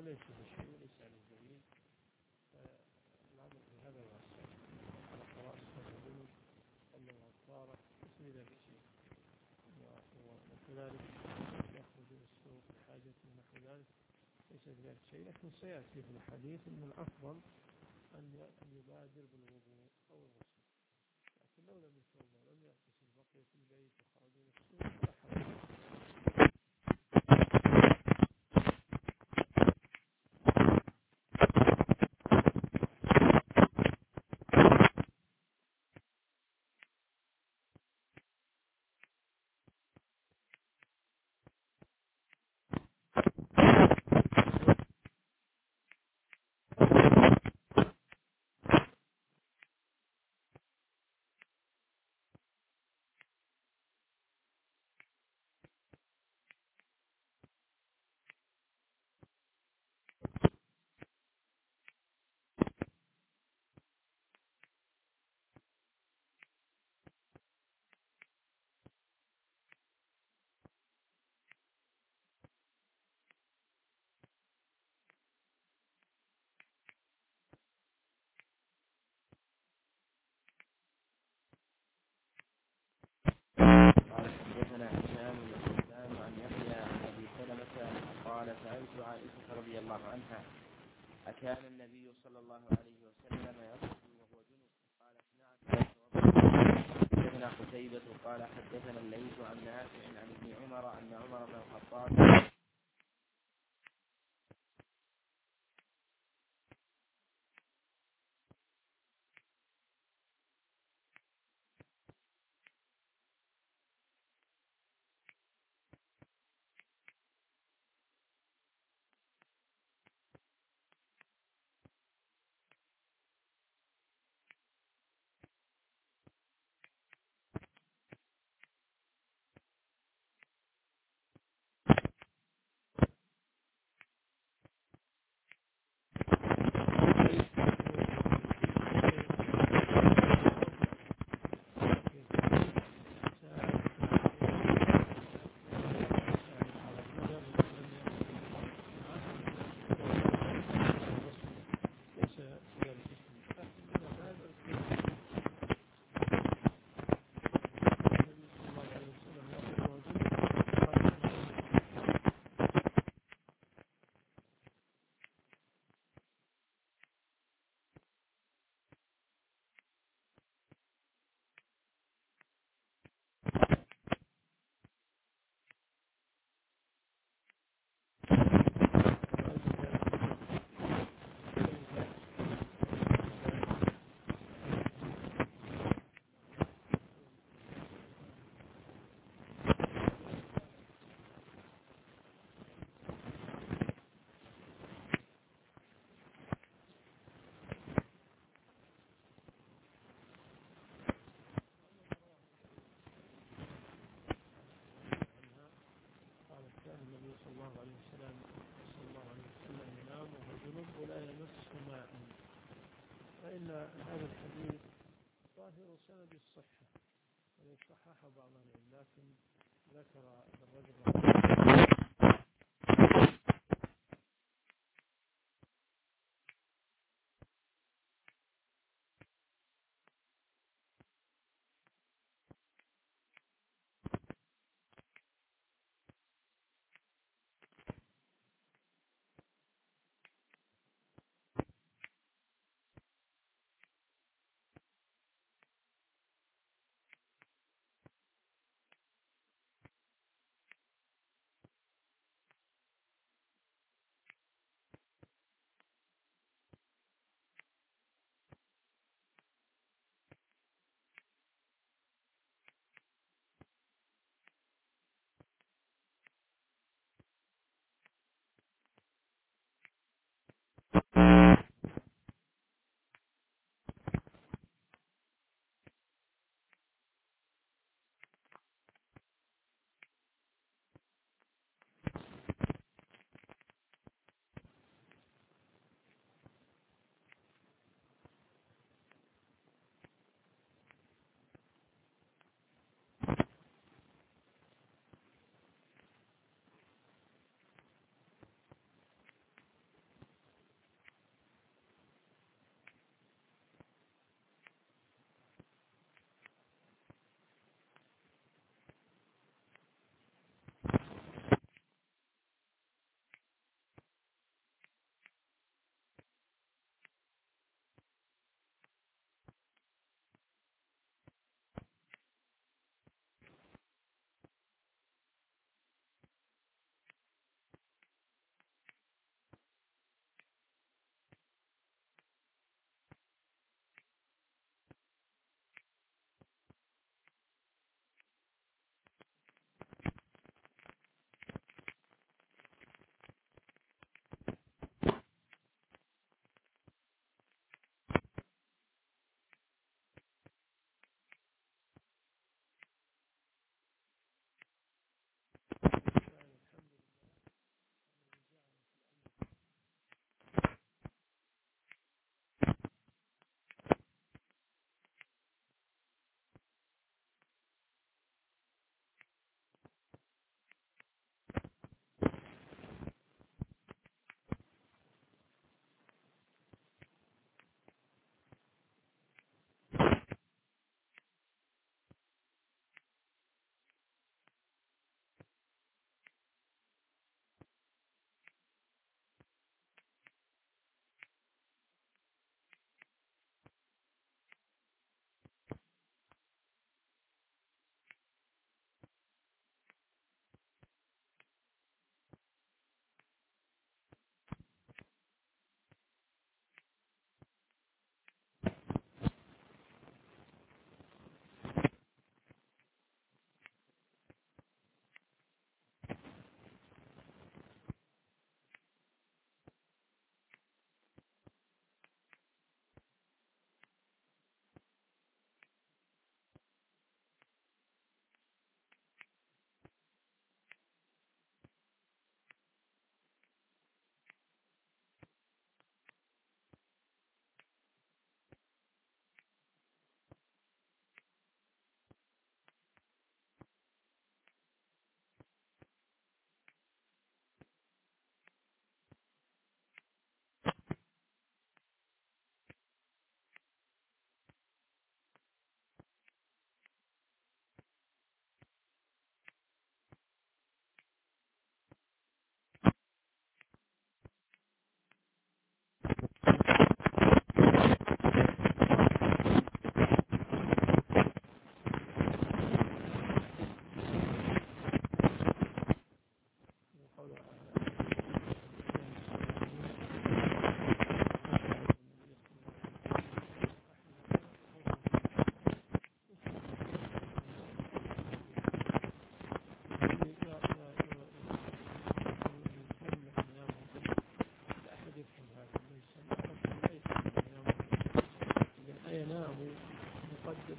وليس بشيء وليس على الدليل، فالأمر بهذا واسع على قراءة الجنوب أن الغفارة ليس بذلك شيء، وكذلك يخرج إلى السوق لحاجة ونحو ذلك ليس بذلك شيء. لكن سيأتي في الحديث أن الأفضل أن يبادر بالوضوء أو الغسل، لكن لو لم يتوضأ ولم يغتسل بقي في البيت وخرج إلى السوق فلا حرج. قال حدثنا هشام بن حسان عن يحيى عن ابي سلمه قال سالت عائشه رضي الله عنها اكان النبي صلى الله عليه وسلم يغسل وهو جنب؟ قالت نعم. حدثنا قتيبة قال حدثنا الليث عن نافع عن ابن عمر ان عمر بن الخطاب كان النبي صلى الله عليه وسلم ينام وهو جنب ولا يمس ماء، فإن هذا الحديث ظاهر سند الصحة ويصحح بعض العلم، لكن ذكر الرجل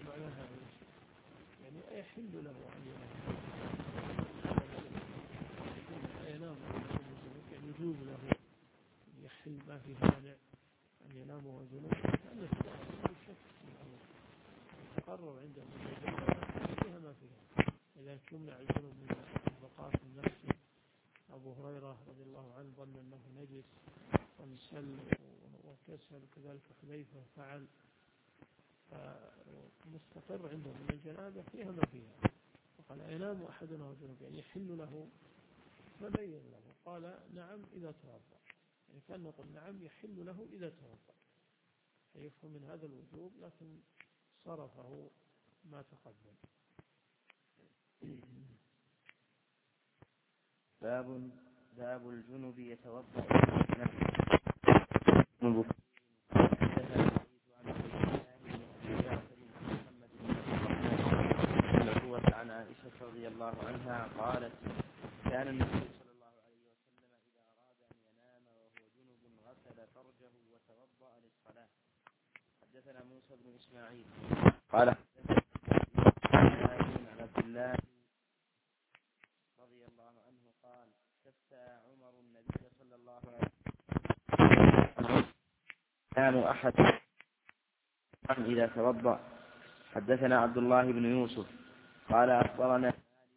معناها إيش؟ يعني يحل له أن ينام يعني يجوز له يحل، ما في مانع أن ينام وهو جنوب، لأن السؤال شك في الأمر تقرر عنده فيها ما فيها. إذا يمنع الجنوب من البقاء في النفس. أبو هريرة رضي الله عنه ظن أنه نجس وانسل وكسل، كذلك حذيفة فعل، فمستقر عنده من الجنابة فيها ما فيها. وقال ينام أحدنا وجنوب يعني يحل له، فبين له قال نعم إذا توضأ، يعني كان نقول نعم يحل له إذا توضأ، فيفهم من هذا الوجوب، لكن صرفه ما تقدم. باب الجنب يتوضأ. عن عائشة رضي الله عنها قالت كان النبي صلى الله عليه وسلم إذا أراد أن ينام وهو جنب غسل فرجه وتوضأ للصلاة. حدثنا موسى بن إسماعيل قال عن عبد الله رضي الله عنه قال استفتى عمر النبي صلى الله عليه وسلم كان أحد إذا توضأ. حدثنا عبد الله بن يوسف قال أخبرنا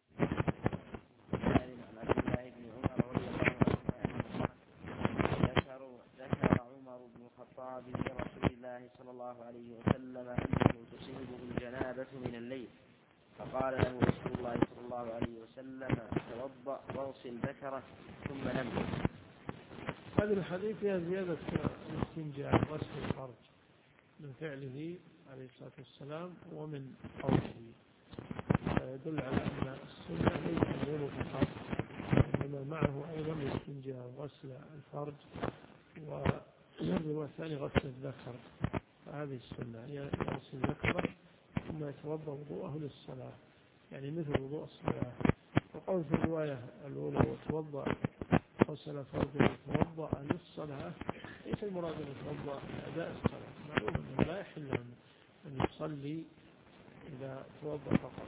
عن عبد الله بن عمر رضي الله عنه ذكر عمر بن الخطاب لرسول الله صلى الله عليه وسلم أنه تصيبه الجنابة من الليل، فقال له رسول الله صلى الله عليه وسلم توضأ واغسل ذكرك ثم نم. هذه الحديث فيها زيادة الاستنجاء غسل الفرج من فعله عليه الصلاة والسلام ومن قوله، يدل على أن السنة ليس الوضوء فقط، إنما معه أيضا الاستنجاء غسل الفرج، والرواية الثانية غسل الذكر. فهذه السنة يغسل ذكره ثم يتوضأ وضوءه للصلاة، يعني مثل وضوء الصلاة. وقول في الرواية الأولى وتوضأ غسل فرجه وتوضأ للصلاة، ليس المراد أن يتوضأ لأداء الصلاة، معلوم أنه لا يحل أن يصلي إذا توضأ فقط،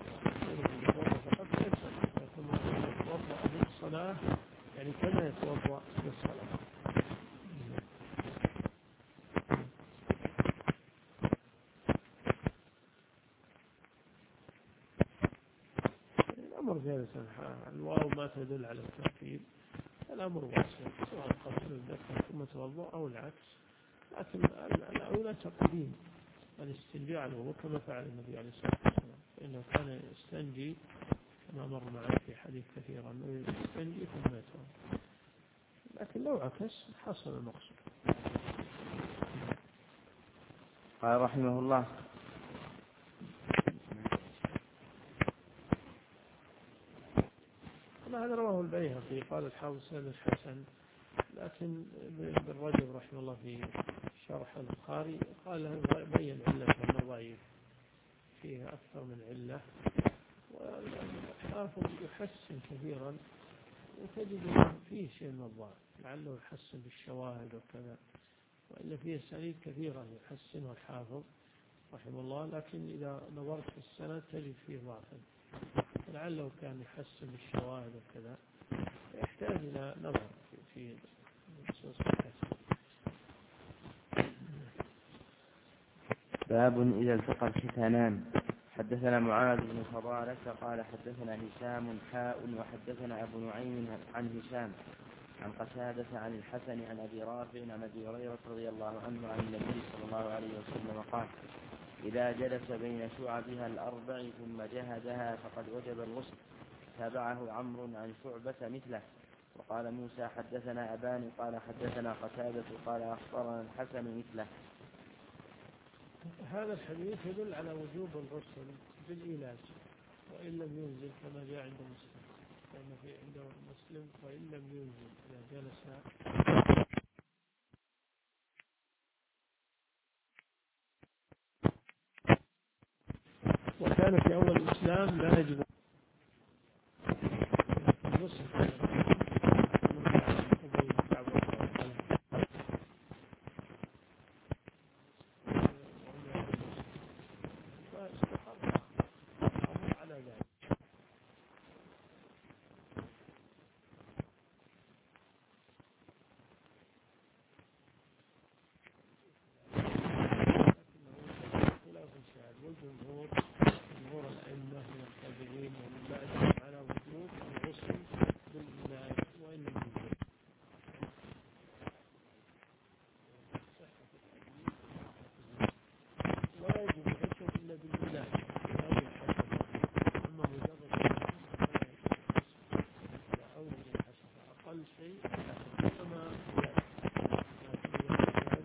ثم يتوضأ للصلاة يعني كما يتوضأ للصلاة. الأمر في هذا الواو ما تدل على الترتيب، الأمر واسع، سواء قصر الذكر ثم توضأ أو العكس، لكن الأولى تقديم الاستنجاء على الوضوء كما فعل النبي عليه الصلاة والسلام، فإنه كان يستنجي كما مر معنا في حديث كثيرا أنه يستنجي ثم يتوضأ، لكن لو عكس حصل المقصود. قال رحمه الله هذا رواه البيهقي قال الحافظ سند الحسن، لكن ابن رجب رحمه الله في شرح البخاري قال له بين علة أنه ضعيف، فيه أكثر من علة، والحافظ يحسن كثيرا وتجد فيه شيء من الضعف، لعله يحسن بالشواهد وكذا، وإلا فيه أساليب كثيرة يحسنها الحافظ رحمه الله، لكن إذا نظرت في السند تجد فيه ضعفا، لعله كان يحسن بالشواهد وكذا، يحتاج إلى نظر في نصوص الحسن. باب إذا التقى الختانان. حدثنا معاذ بن فضالة قال حدثنا هشام حاء وحدثنا أبو نعيم عن هشام عن قتادة عن الحسن عن أبي رافع عن أبي هريرة رضي الله عنه عن النبي صلى الله عليه وسلم قال إذا جلس بين شعبها الأربع ثم جهدها فقد وجب الغسل. تابعه عمرو عن شعبة مثله. وقال موسى حدثنا أبان قال حدثنا قتادة قال أخبرنا الحسن مثله. هذا الحديث يدل على وجوب الغسل بالعلاج وإن لم ينزل كما جاء عند مسلم، كما في عند مسلم وإن لم ينزل إذا جلس. وكان في أول الإسلام لا يجب الغسل فاستقر الأمر على ذلك. خلاف شاذ، والجمهور جمهور الأئمة من التابعين ومن بعدهم على وجوب الغسل بالماء وإن لم يوجد. لا يجب الغسل إلا بالملاء لا بالحشفة. أما مجرد الغسل فلا يجب الغسل إذا أوجد الحشفة أقل شيء الحشفة كما لكن إذا كان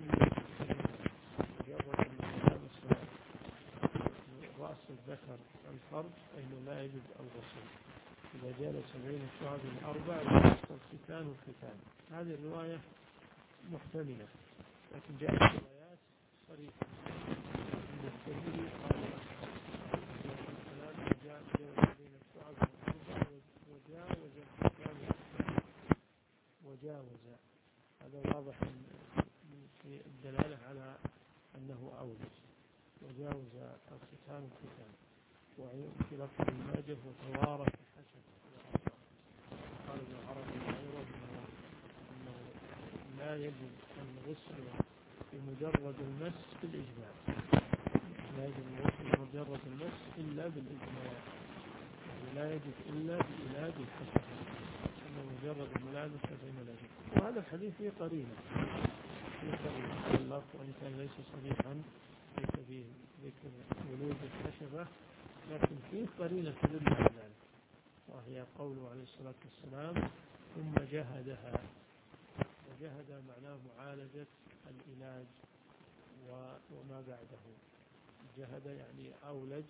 مجرد ملامس رأس الذكر الفرج فإنه لا يجب الغسل إذا جالس بين الشعب الأربع ويحصل الختان والختان. هذه الرواية محتملة، لكن جاءت روايات صريحة من الترمذي قال الكلام جاء بين الشعب الأربع وجاوز الختان وجاوز. هذا واضح في الدلالة على أنه أولج وجاوز الختان والختان. وفي لفظ الماجه وتوارث حسن. قال ابن عربي أنه لا يجب الغسل بمجرد المس بالإجماع، لا يجب الغسل بمجرد المس إلا بالإجماع، ولا يجب إلا بعلاج الحسن، أنه مجرد الملامسة فإنه لا يجب. وهذا الحديث فيه قرينة اللفظ وإن كان ليس صريحا ليس فيه ذكر ولود الحشفة، لكن فيه قرينة تدل على ذلك، وهي قوله عليه الصلاة والسلام ثم جهدها. وجهد معناه معالجة العلاج وما بعده. جهد يعني أولج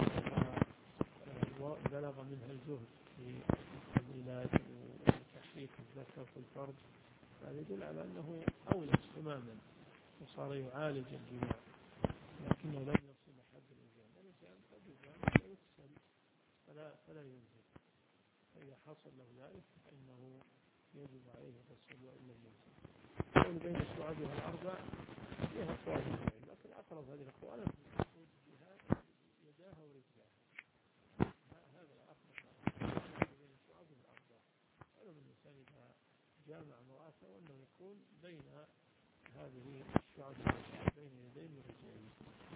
وبلغ منها الجهد في العلاج وتحريك الذكر في الفرج، هذا يدل على أنه أولج تماما وصار يعالج الجماع، لكنه لم يصل حد الإنزال. الإنسان قد يزال ويغسل فلا ينزل، فإذا حصل له ذلك فإنه يجب عليه الغسل وإن لم ينزل. قول بين الشعب الأربع فيها أقوال، لكن أقرب هذه الأقوال الجهاد يداها ورجلها، هذا أقرب بين الشعب الأربع. ولو الإنسان إذا جامع امرأته وأنه يكون بين هذه الشعب بين يدين ورجلين.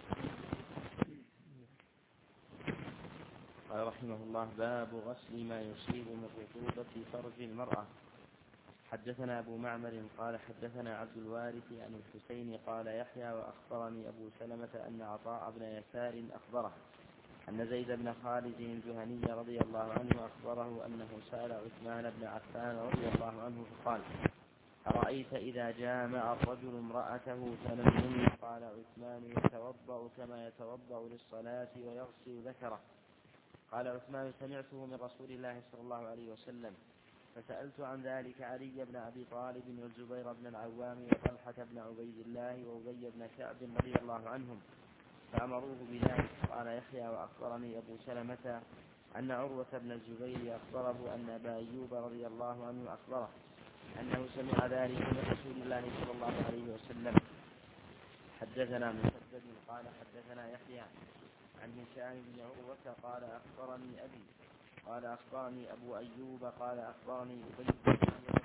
قال رحمه الله باب غسل ما يصيب من رطوبة فرج المرأة. حدثنا أبو معمر قال حدثنا عبد الوارث عن الحسين قال يحيى وأخبرني أبو سلمة أن عطاء بن يسار أخبره أن زيد بن خالد الجهني رضي الله عنه أخبره أنه سأل عثمان بن عفان رضي الله عنه فقال أرأيت إذا جامع الرجل امرأته فلم ينم؟ قال عثمان يتوضأ كما يتوضأ للصلاة ويغسل ذكره. قال عثمان سمعته من رسول الله صلى الله عليه وسلم، فسألت عن ذلك علي بن أبي طالب والزبير بن العوام وطلحة بن عبيد الله وأبي بن كعب رضي الله عنهم فأمروه بذلك. قال يحيى وأخبرني أبو سلمة أن عروة بن الزبير أخبره أن أبا أيوب رضي الله عنه أخبره أنه سمع ذلك من رسول الله صلى الله عليه وسلم. حدثنا مسدد قال حدثنا يحيى عن هشام بن عروة قال أخبرني أبي قال أخبرني أبو أيوب قال أخبرني أبي بن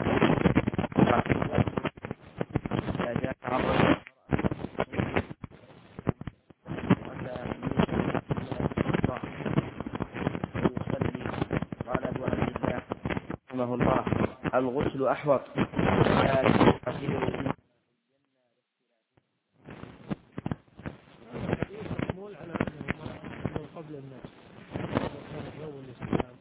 قال أبو عبد الله رحمه الله الغسل أحوط. محمول على أنه قبل الناس كان جو الإسلام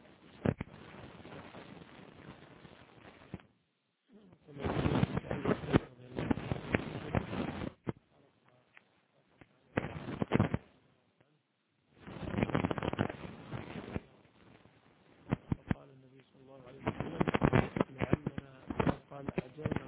فقال النبي صلى الله عليه وسلم لعلنا قال أجلنا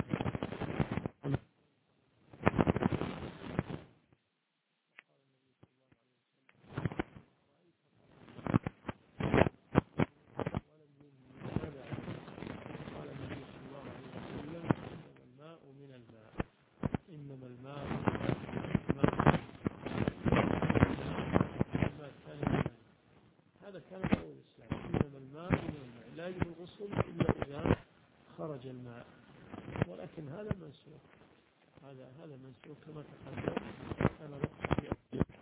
لا يجب الغسل إلا إذا خرج الماء، ولكن هذا منسوخ، هذا منسوخ كما تقدم. أنا رحت في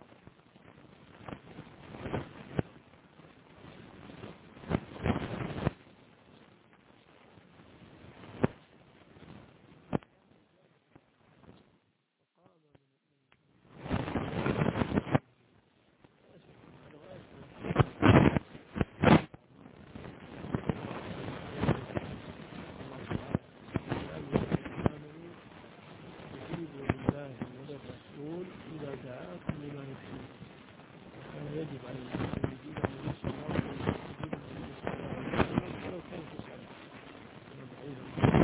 استجيبوا لله وللرسول إذا دعاكم لما يحييكم. كان يجب على الإنسان أن يجيب النبي صلى الله عليه وسلم، يجيب النبي صلى الله عليه وسلم ولو كان في صلاة. كما بعيد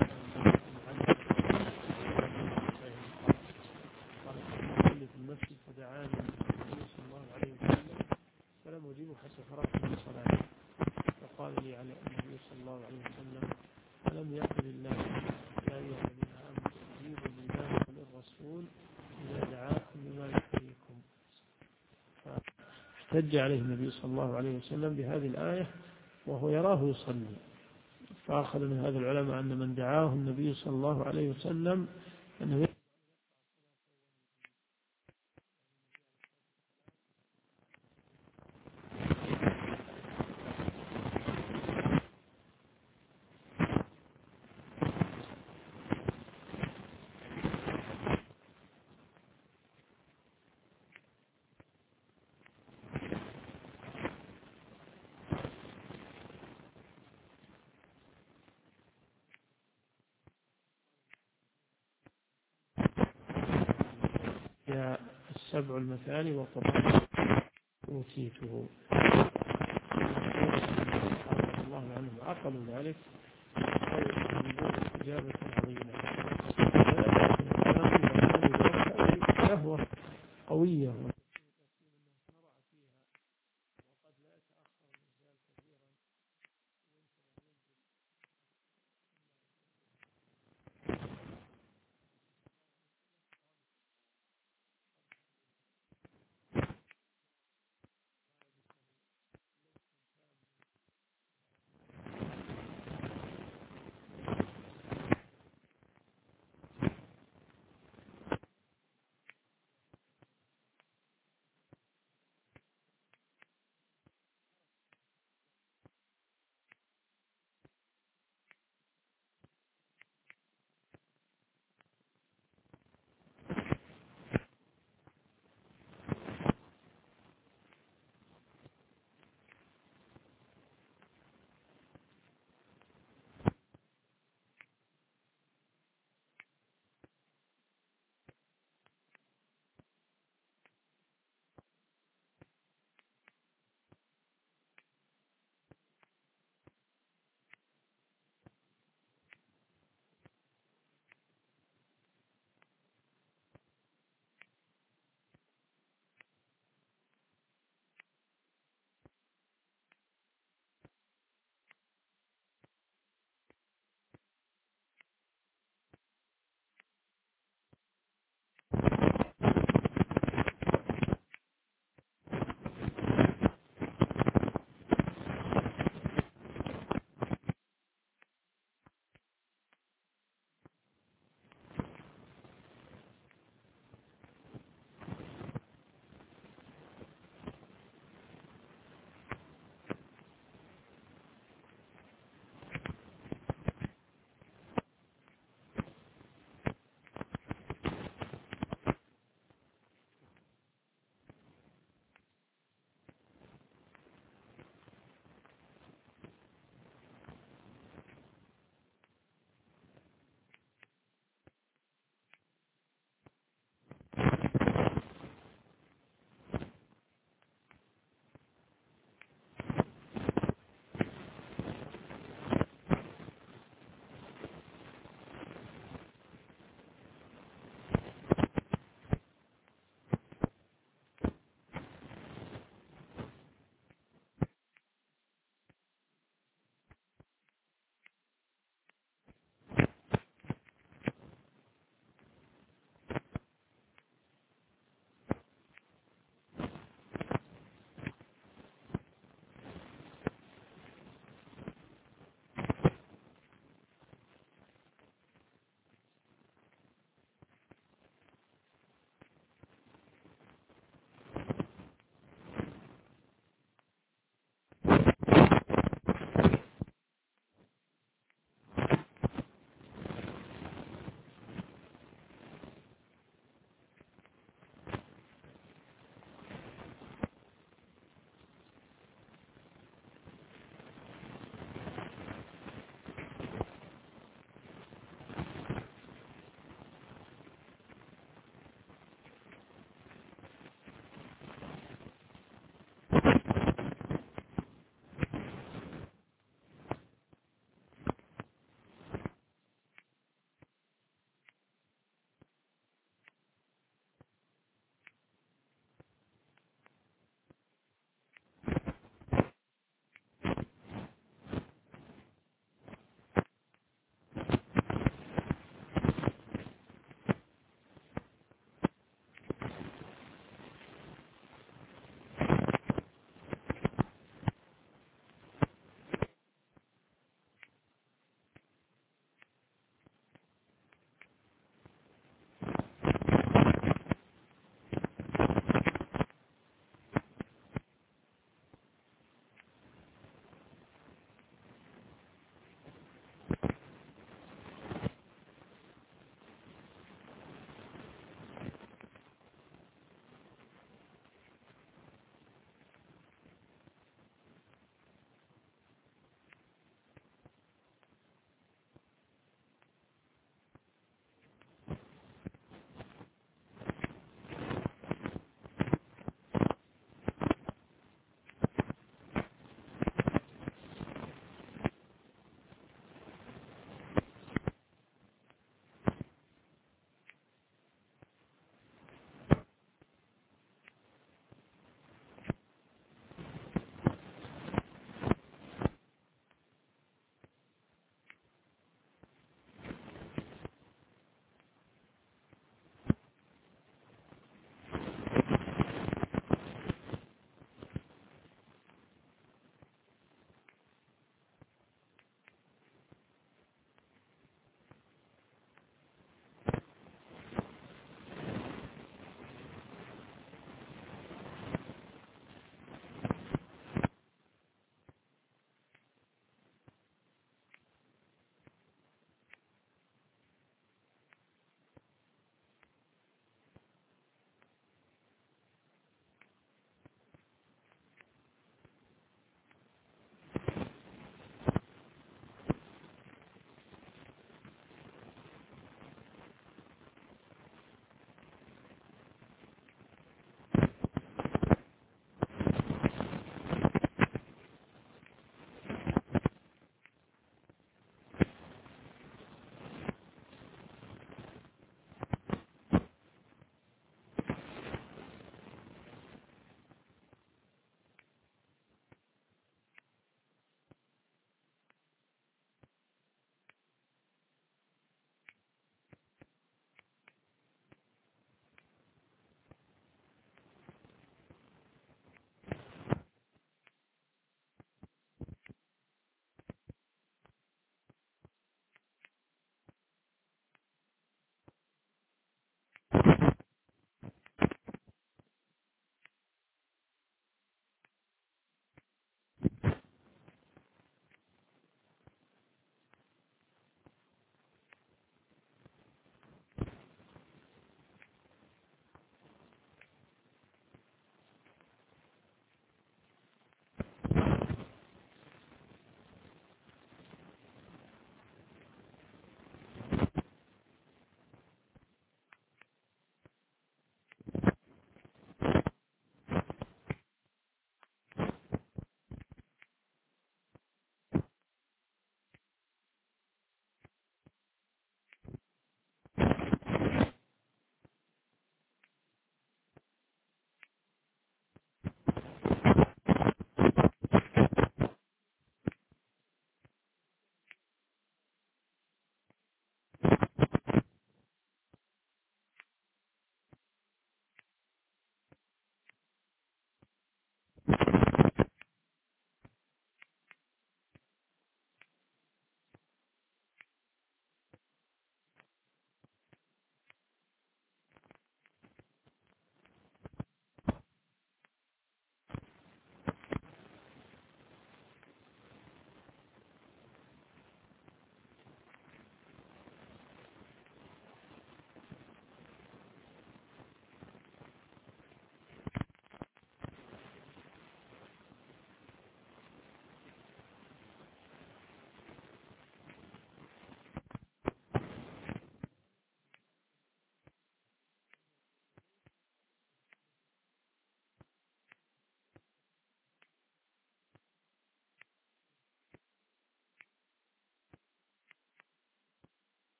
قال صلي في المسجد فدعاني النبي صلى الله عليه وسلم فلم أجيبه حتى فرغت من صلاته، فقال لي على النبي صلى الله عليه وسلم: ألم يقل الله يا أيها الذين آمنوا استجيبوا لله وللرسول إذا دعاكم لما يحييكم. فاحتج عليه النبي صلى الله عليه وسلم بهذه الآية وهو يراه يصلي، فأخذ من هذا العلماء أن من دعاه النبي صلى الله عليه وسلم أنه يا السبع المثاني والقرآن أوتيته. رضي الله عنهم عقلوا ذلك إجابة عظيمة. شهوة قوية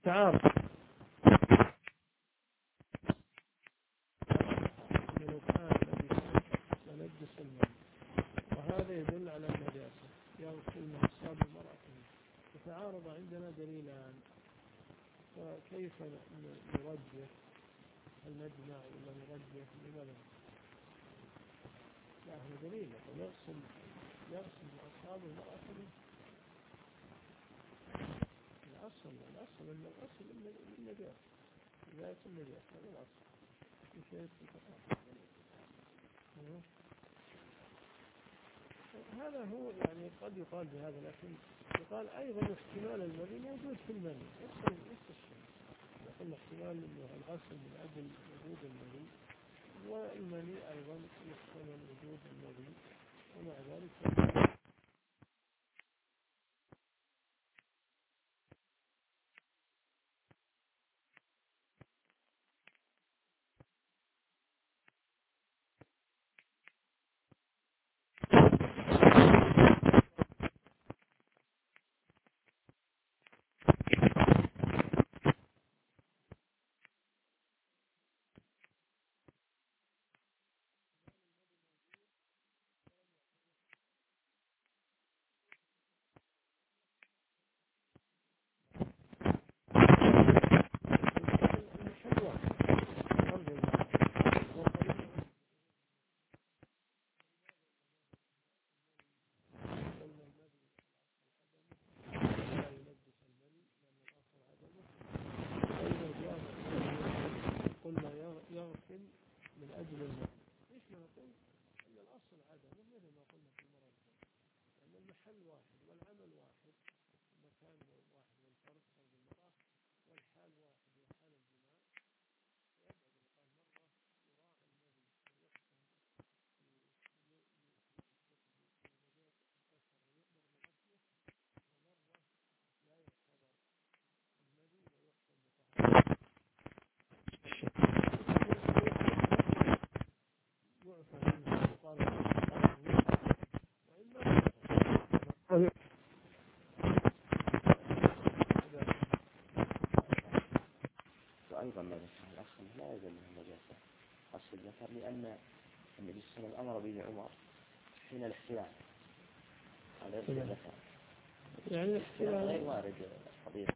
تعارض لو كان الذي ينجس الماء، وهذا يدل على النجاسة يغسل من أصحاب المرأة. فتعارض عندنا دليلان، فكيف نرجح؟ هل نجمع ولا نرجح؟ لماذا؟ لا هو دليل يغسل من أصحاب المرأة. الأصل أن الأصل النجاسة، بداية النجاسة هذا الأصل في شيء في الفقه. هذا هو يعني قد يقال بهذا، لكن يقال أيضا احتمال الذي موجود في المني نفس الشيء. يقول احتمال أنه الغسل من أجل وجود المني، والمني أيضا يحتمل وجود المني، ومع ذلك المحل واحد. قلنا يغسل من أجل الماء، ليش ما نقول أن الأصل عدمه مثل ما قلنا في المرة الأخرى، لأن المحل واحد والعمل واحد، المكان واحد والفرد فرد المرأة، والحال واحد وحال الجماع. يبعد قال مرة يراعى النبي ويحكم ويؤمر بغسله، ومرة لا يعتبر النبي ويحكم بطهارته. يعفى منه قال وإما وأيضا ما ذكر الأصل لا يزال من النجاسة أصل الذكر، لأن النبي صلى الله عليه وسلم أمر به عمر حين الاحتلال على غسل الذكر، يعني الاحتلال غير وارد حقيقة.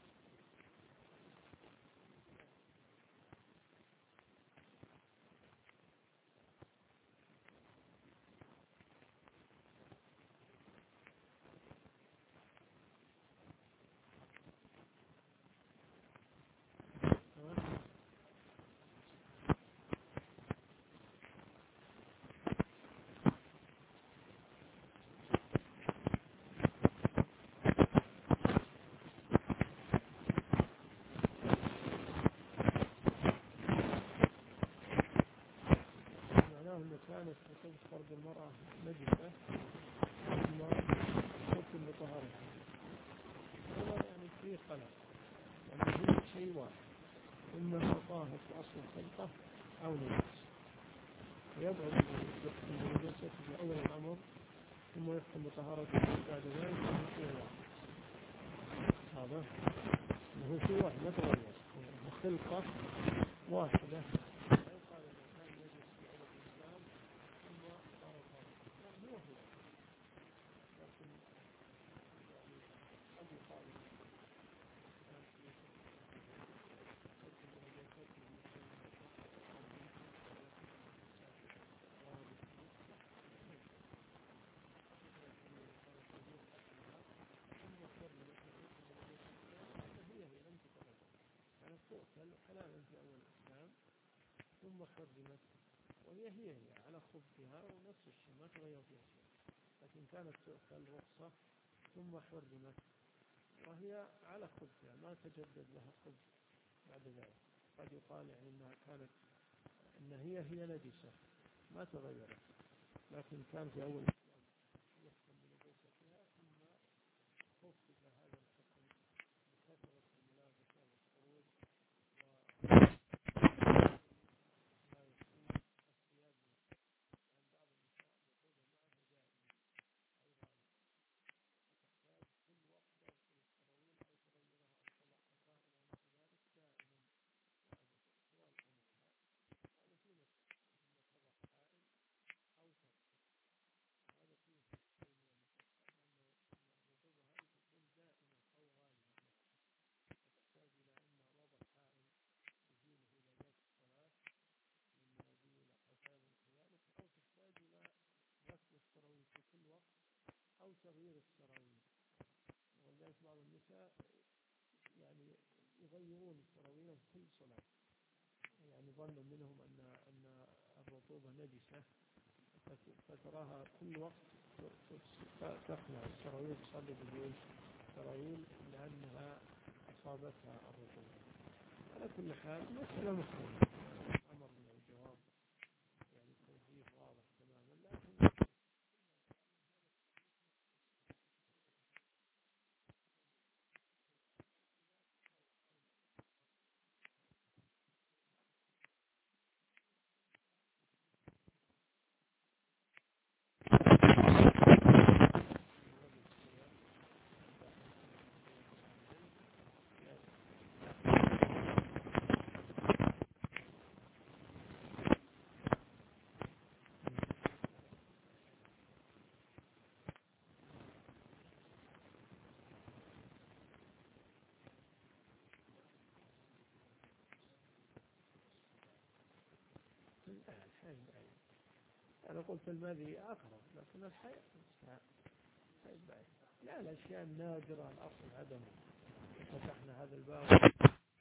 معناه أن كانت حسب فرد المرأة نجسة ثم حكم بطهارتها، هذا يعني فيه خلل، يعني هي شيء واحد، إما طاهر في أصل الخلقة أو نجس، ويبعد يحكم بنجاسته في أول الأمر ثم يحكم بطهارته بعد ذلك، أنه شيء واحد. هذا أنه شيء واحد ما تغير، خلقة واحدة. لا يقال أنه كان نجس في أول الإسلام ثم صار طاهر، لا هو لكن يعني قد يقال كان في حكم بنجاسته مثل أو يمكن نجاسة الإنسان ورد فيه ثم حرمت حكم بنجاستها، فهي لم تتغير، كانت تؤكل حلالا في أول الإسلام ثم حرمت، وهي على خبثها ونفس الشيء ما تغير فيها شيء، لكن كانت تؤكل رخصة ثم حرمت، وهي على خبثها ما تجدد لها خبث بعد ذلك. قد يقال يعني إنها كانت إن هي نجسة ما تغيرت، لكن كان في أول الإسلام يحكم بنجاستها ثم خفف هذا الحكم بكثرة الملابسة والخروج وما يكون الثياب عن بعض النساء يخرج معه دائما أيضا تحتاج كل وقت تغسل السراويل أو تغيرها أو تضع يغيرون السراويل كل صلاة، يعني ظنا منهم أن الرطوبة نجسة، فتراها كل وقت تخلع السراويل، تصلي بدون سراويل لأنها أصابتها الرطوبة. على كل حال مسألة مفهومة، أمر من الجواب يعني التوجيه واضح تماما، لكن الحين أنا قلت المذي أقرب، لكن الحياة بعيد. لا، الأشياء النادرة الأصل عدمه. فتحنا هذا الباب.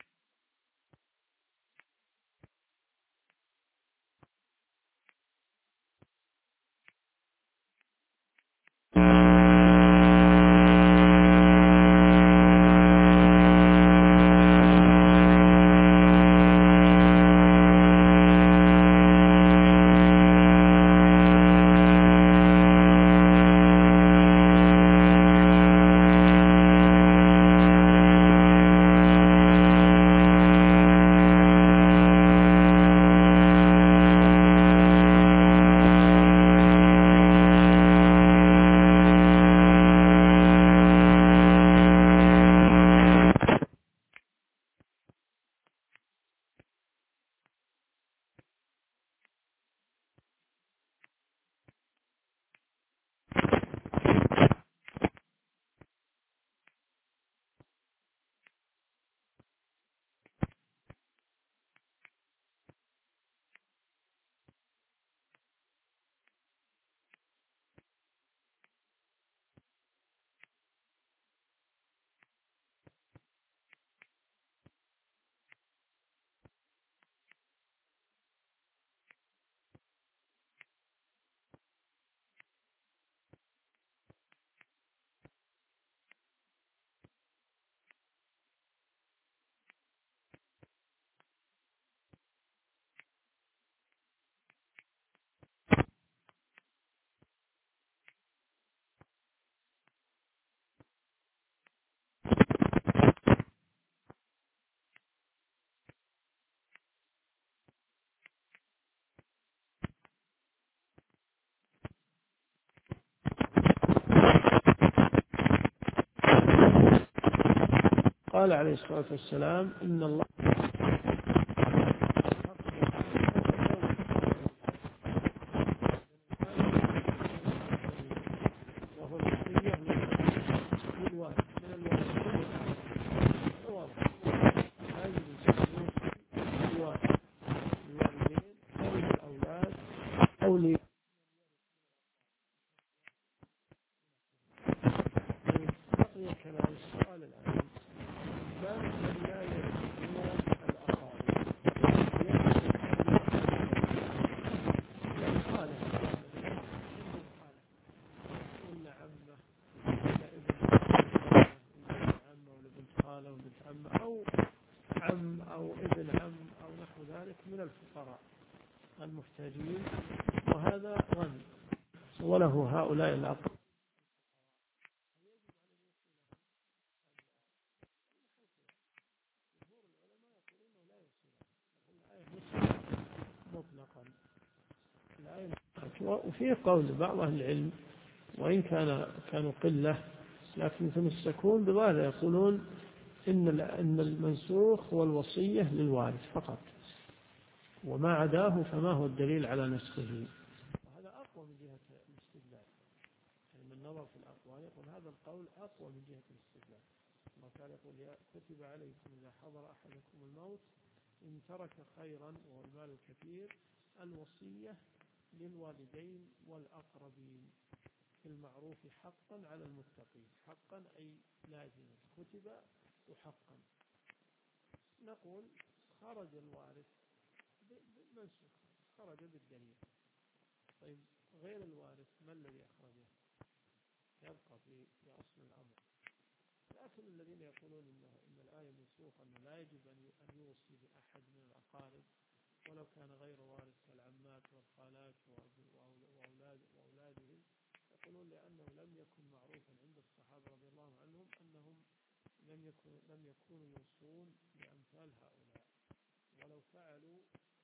قال عليه الصلاة والسلام إن الله وهو الوصية للوالد من الوالدين هذه الوالدين أو الأولاد أو بقي كلام السؤال الآن من لا يرثون الأقارب ولا عمه ولا ابن عمه ولا بنت خاله ولا بنت عمه أو عم أو ابن عم أو نحو ذلك من الفقراء المحتاجين، وهذا غني وله هؤلاء الأقارب. مطلقا وفي قول بعض أهل العلم وإن كانوا قلة لكن يتمسكون بظاهر يقولون إن المنسوخ هو الوصية للوارث فقط، وما عداه فما هو الدليل على نسخه. وهذا أقوى من جهة الاستدلال، يعني من نظر في الأقوال يقول هذا القول أقوى من جهة الاستدلال. الله تعالى يقول كتب عليكم إذا حضر أحدكم الموت إن ترك خيرا وهو المال الكثير الوصية للوالدين والأقربين في المعروف حقا على المتقين. حقا أي لازما، كتب وحقا. نقول خرج الوارث منسوخ، خرج بالدليل. طيب غير الوارث ما الذي أخرجه؟ يبقى في أصل الأمر. لكن الذين يقولون إن الآية منسوخة أنه لا يجب أن يوصي بأحد من الأقارب ولو كان غير وارث كالعمات والخالات وأولادهم، يقولون لأنه لم يكن معروفا عند الصحابة رضي الله عنهم أنهم لم يكونوا يوصون بأمثال هؤلاء، ولو فعلوا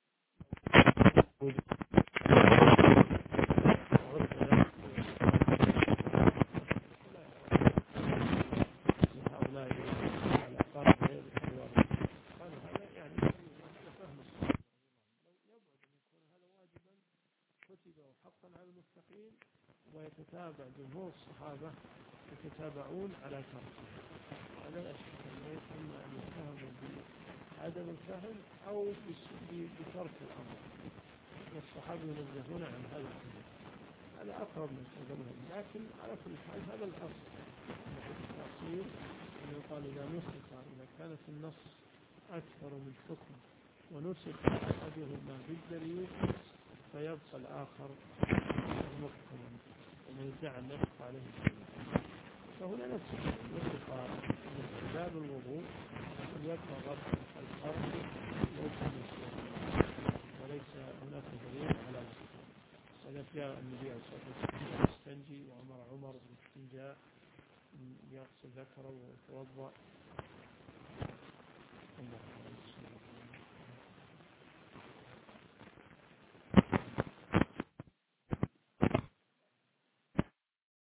هؤلاء الأقارب غير الوارث. قالوا هذا يعني هذا فهم الصحابة، لو يبعد أن يكون هذا واجبا كتب حقا على المتقين، ويتتابع جمهور الصحابة يتتابعون على تركه. هذا لا شك أنه إما أن يتهموا بعدم الفهم أو بترك الأمر، والصحابة ينزهون عن هذا الأمر. هذا أقرب من تقدمهم، لكن على كل حال هذا الأصل في التأصيل أن يقال إذا نسخ، إذا كانت النص أكثر من حكم ونسخ أحدهما بالدليل فيبقى الآخر محكما ومن ادعى النسخ عليه الدليل. فهنا نسخ باب الوضوء يبقى غسل الفرج ليس مسلم، وليس هناك دليل على ذلك. وإذا جاء النبي عليه الصلاة والسلام يستنجي وأمر عمر بالاستنجاء يغسل ذكره ويتوضأ.